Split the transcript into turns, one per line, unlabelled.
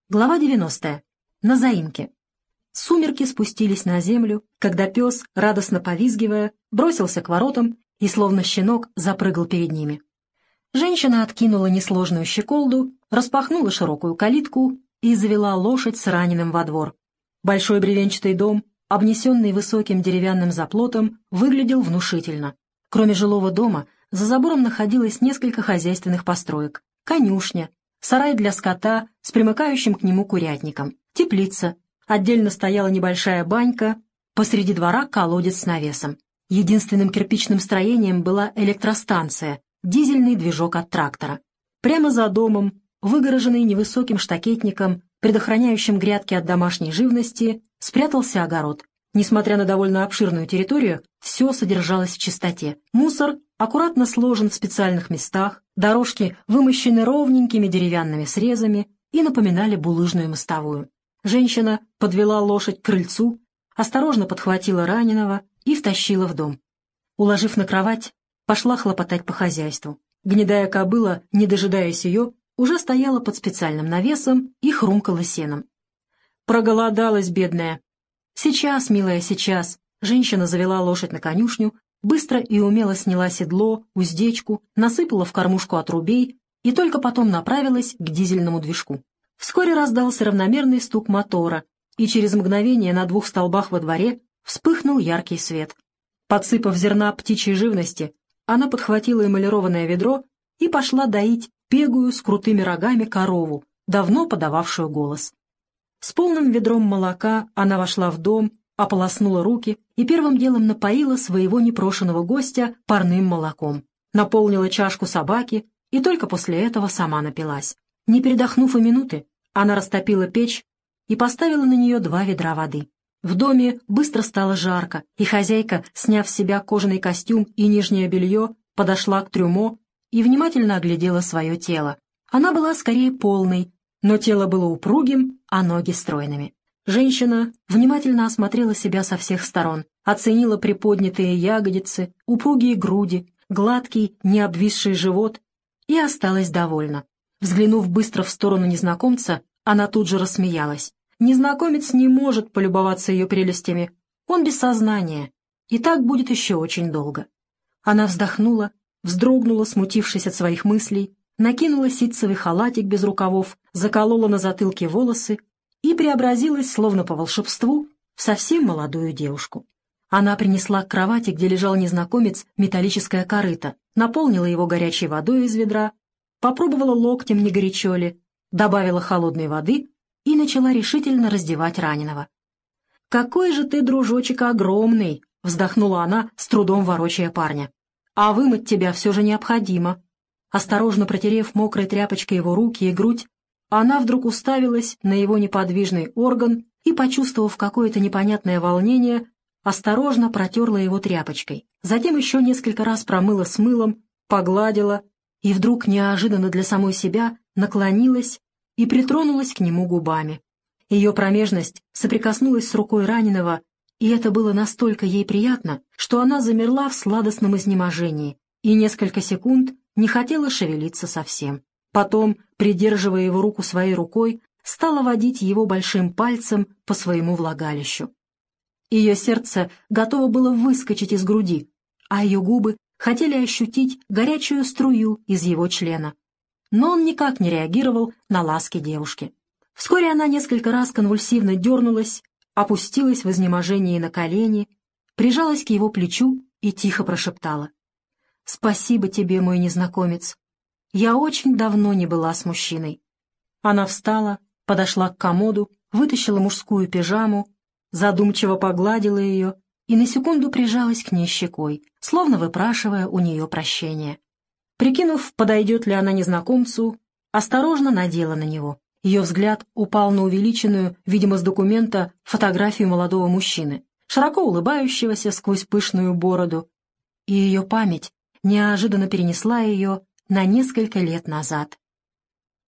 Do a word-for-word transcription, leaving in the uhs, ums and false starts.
Глава девяностая. На заимке. Сумерки спустились на землю, когда пес, радостно повизгивая, бросился к воротам и, словно щенок, запрыгал перед ними. Женщина откинула несложную щеколду, распахнула широкую калитку и завела лошадь с раненым во двор. Большой бревенчатый дом, обнесенный высоким деревянным заплотом, выглядел внушительно. Кроме жилого дома, за забором находилось несколько хозяйственных построек: конюшня, сарай для скота с примыкающим к нему курятником, теплица, отдельно стояла небольшая банька, посреди двора колодец с навесом. Единственным кирпичным строением была электростанция, дизельный движок от трактора. Прямо за домом, выгороженный невысоким штакетником, предохраняющим грядки от домашней живности, спрятался огород. Несмотря на довольно обширную территорию, все содержалось в чистоте. Мусор аккуратно сложен в специальных местах, дорожки вымощены ровненькими деревянными срезами и напоминали булыжную мостовую. Женщина подвела лошадь к крыльцу, осторожно подхватила раненого и втащила в дом. Уложив на кровать, пошла хлопотать по хозяйству. Гнедая кобыла, не дожидаясь ее, уже стояла под специальным навесом и хрумкала сеном. Проголодалась бедная. «Сейчас, милая, сейчас!» Женщина завела лошадь на конюшню, быстро и умело сняла седло, уздечку, насыпала в кормушку отрубей и только потом направилась к дизельному движку. Вскоре раздался равномерный стук мотора, и через мгновение на двух столбах во дворе вспыхнул яркий свет. Подсыпав зерна птичьей живности, она подхватила эмалированное ведро и пошла доить пегую с крутыми рогами корову, давно подававшую голос. С полным ведром молока она вошла в дом, ополоснула руки и первым делом напоила своего непрошеного гостя парным молоком, наполнила чашку собаки и только после этого сама напилась. Не передохнув и минуты, она растопила печь и поставила на нее два ведра воды. В доме быстро стало жарко, и хозяйка, сняв с себя кожаный костюм и нижнее белье, подошла к трюмо и внимательно оглядела свое тело. Она была скорее полной, но тело было упругим, а ноги стройными. Женщина внимательно осмотрела себя со всех сторон, оценила приподнятые ягодицы, упругие груди, гладкий, не обвисший живот и осталась довольна. Взглянув быстро в сторону незнакомца, она тут же рассмеялась. Незнакомец не может полюбоваться ее прелестями. Он без сознания, и так будет еще очень долго. Она вздохнула, вздрогнула, смутившись от своих мыслей, накинула ситцевый халатик без рукавов, заколола на затылке волосы и преобразилась, словно по волшебству, в совсем молодую девушку. Она принесла к кровати, где лежал незнакомец, металлическое корыто, наполнила его горячей водой из ведра, попробовала локтем, не горячо ли, добавила холодной воды и начала решительно раздевать раненого. «Какой же ты, дружочек, огромный!» — вздохнула она, с трудом ворочая парня. «А вымыть тебя все же необходимо». Осторожно протерев мокрой тряпочкой его руки и грудь, она вдруг уставилась на его неподвижный орган и, почувствовав какое-то непонятное волнение, осторожно протерла его тряпочкой, затем еще несколько раз промыла с мылом, погладила и вдруг неожиданно для самой себя наклонилась и притронулась к нему губами. Ее промежность соприкоснулась с рукой раненого, и это было настолько ей приятно, что она замерла в сладостном изнеможении и несколько секунд не хотела шевелиться совсем. Потом, придерживая его руку своей рукой, стала водить его большим пальцем по своему влагалищу. Ее сердце готово было выскочить из груди, а ее губы хотели ощутить горячую струю из его члена. Но он никак не реагировал на ласки девушки. Вскоре она несколько раз конвульсивно дернулась, опустилась в изнеможении на колени, прижалась к его плечу и тихо прошептала: «Спасибо тебе, мой незнакомец. Я очень давно не была с мужчиной». Она встала, подошла к комоду, вытащила мужскую пижаму, задумчиво погладила ее и на секунду прижалась к ней щекой, словно выпрашивая у нее прощения. Прикинув, подойдет ли она незнакомцу, осторожно надела на него. Ее взгляд упал на увеличенную, видимо, с документа, фотографию молодого мужчины, широко улыбающегося сквозь пышную бороду, и ее память неожиданно перенесла ее на несколько лет назад.